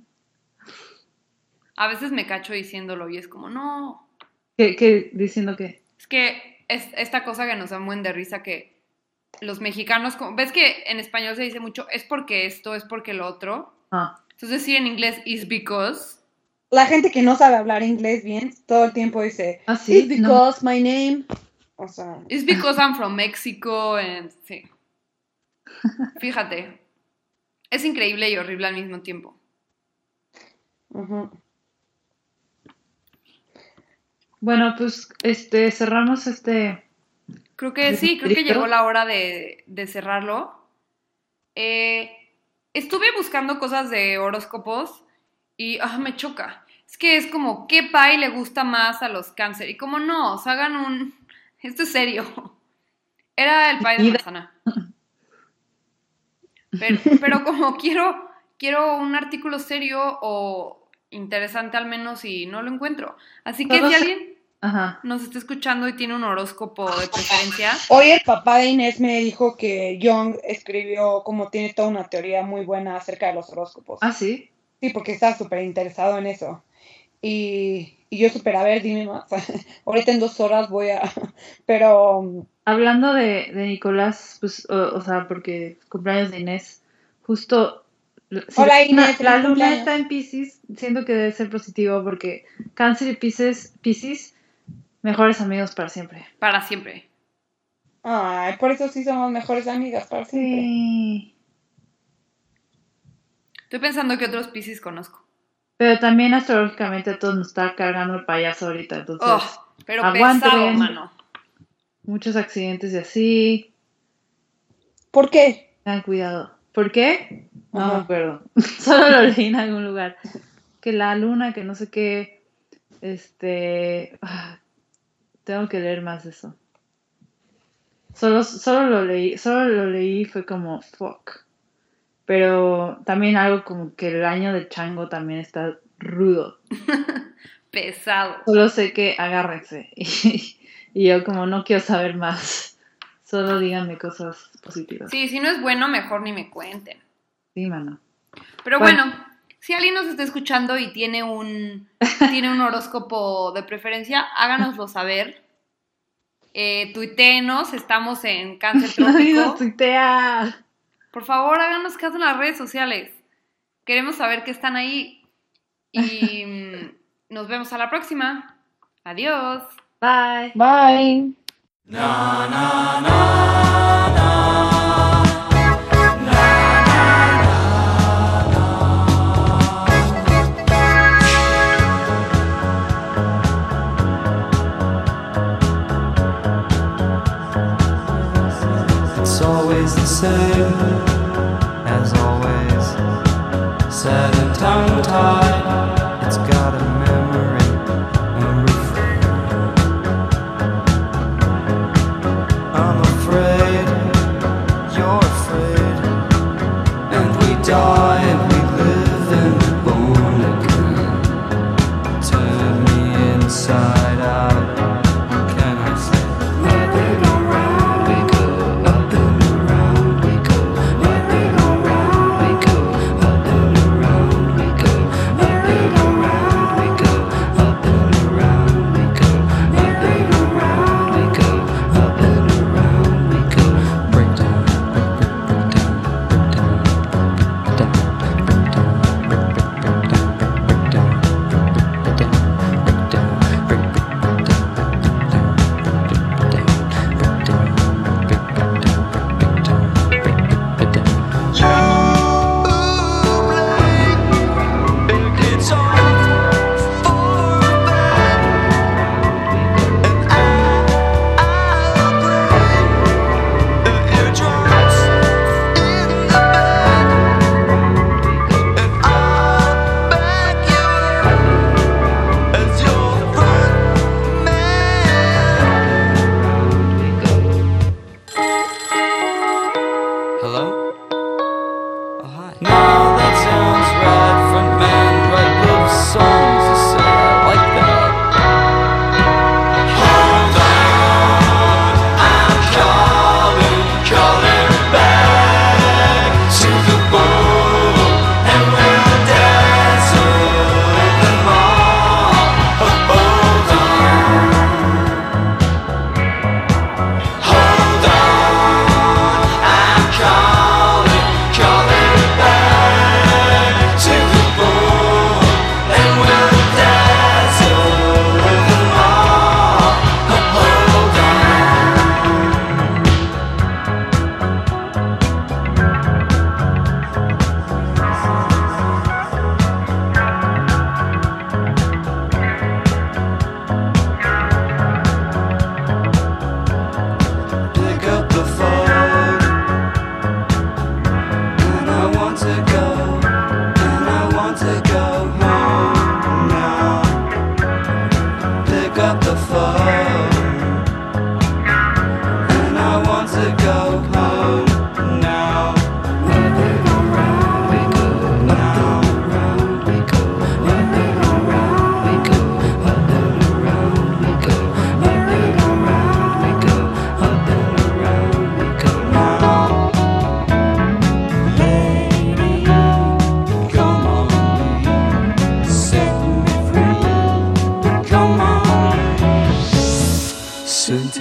A veces me cacho diciéndolo y es como, no. ¿Qué, qué, diciendo que? Es que es esta cosa que nos da un buen de risa que los mexicanos, como- ves que en español se dice mucho, es porque esto, es porque lo otro. Ah, Entonces decir en inglés is because. La gente que no sabe hablar inglés bien, todo el tiempo dice, ¿Ah, sí? It's because my name. O sea, It's because I'm from Mexico. And, sí. Fíjate. Es increíble y horrible al mismo tiempo. ujú. bueno, pues este cerramos este. Creo que sí, creo que ¿Listo? llegó la hora de, de cerrarlo. Eh, estuve buscando cosas de horóscopos y ah, me choca. Es que es como, ¿qué pie le gusta más a los cáncer? Y como no, o sea, hagan un... Esto es serio. Era el pie de Mira. manzana. Pero, pero como quiero, quiero un artículo serio o interesante al menos y no lo encuentro. Así que Todos- si alguien Ajá. nos está escuchando y tiene un horóscopo de preferencia, Hoy el papá de Inés me dijo que Jung escribió, como tiene toda una teoría muy buena acerca de los horóscopos. Ah, sí. Sí, porque estaba súper interesado en eso. Y, y yo súper, a ver, dime más. Ahorita en dos horas voy a... Pero, Hablando de, de Nicolás, pues, o, o sea, porque cumpleaños de Inés, justo. si Hola, la luna- Inés, La feliz luna cumpleaños. está en Piscis, siento que debe ser positivo porque Cáncer y Piscis, Piscis, mejores amigos para siempre. para siempre. ay, por eso sí somos mejores amigas para siempre. Sí. Estoy pensando que otros Piscis conozco. Pero también astrológicamente todos nos está cargando el payaso ahorita, entonces Oh, pero aguanten. pesado, mano. muchos accidentes y así, ¿Por qué? tengan cuidado. ¿Por qué? No Ajá. me acuerdo. Solo lo leí en algún lugar. Que la luna, que no sé qué, este, ah, tengo que leer más de eso. Solo, solo lo leí, solo lo leí y fue como fuck. Pero también algo como que el año del chango también está rudo. Pesado. Solo sé que agárrense. Y, y yo como no quiero saber más. Solo díganme cosas positivas. Sí, si no es bueno, mejor ni me cuenten. Sí, mano. Pero Bueno. bueno, si alguien nos está escuchando y tiene un, tiene un horóscopo de preferencia, háganoslo saber. Eh, tuitéenos, estamos en Cáncer Nadie nos Trópico. tuitea. Por favor, háganos caso en las redes sociales. Queremos saber que están ahí. Y mm, nos vemos a la próxima. Adiós. Bye. Bye. It's always the same, as always. Sad and tongue tied, it's got a memory, a refrain. I'm afraid, you're afraid, and we die and we live and we're born again. Turn me inside out, can I say? Up and around we go, up and around we go.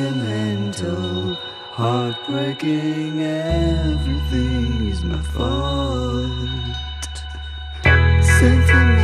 sentimental, heartbreaking, everything's my fault. Sentimental.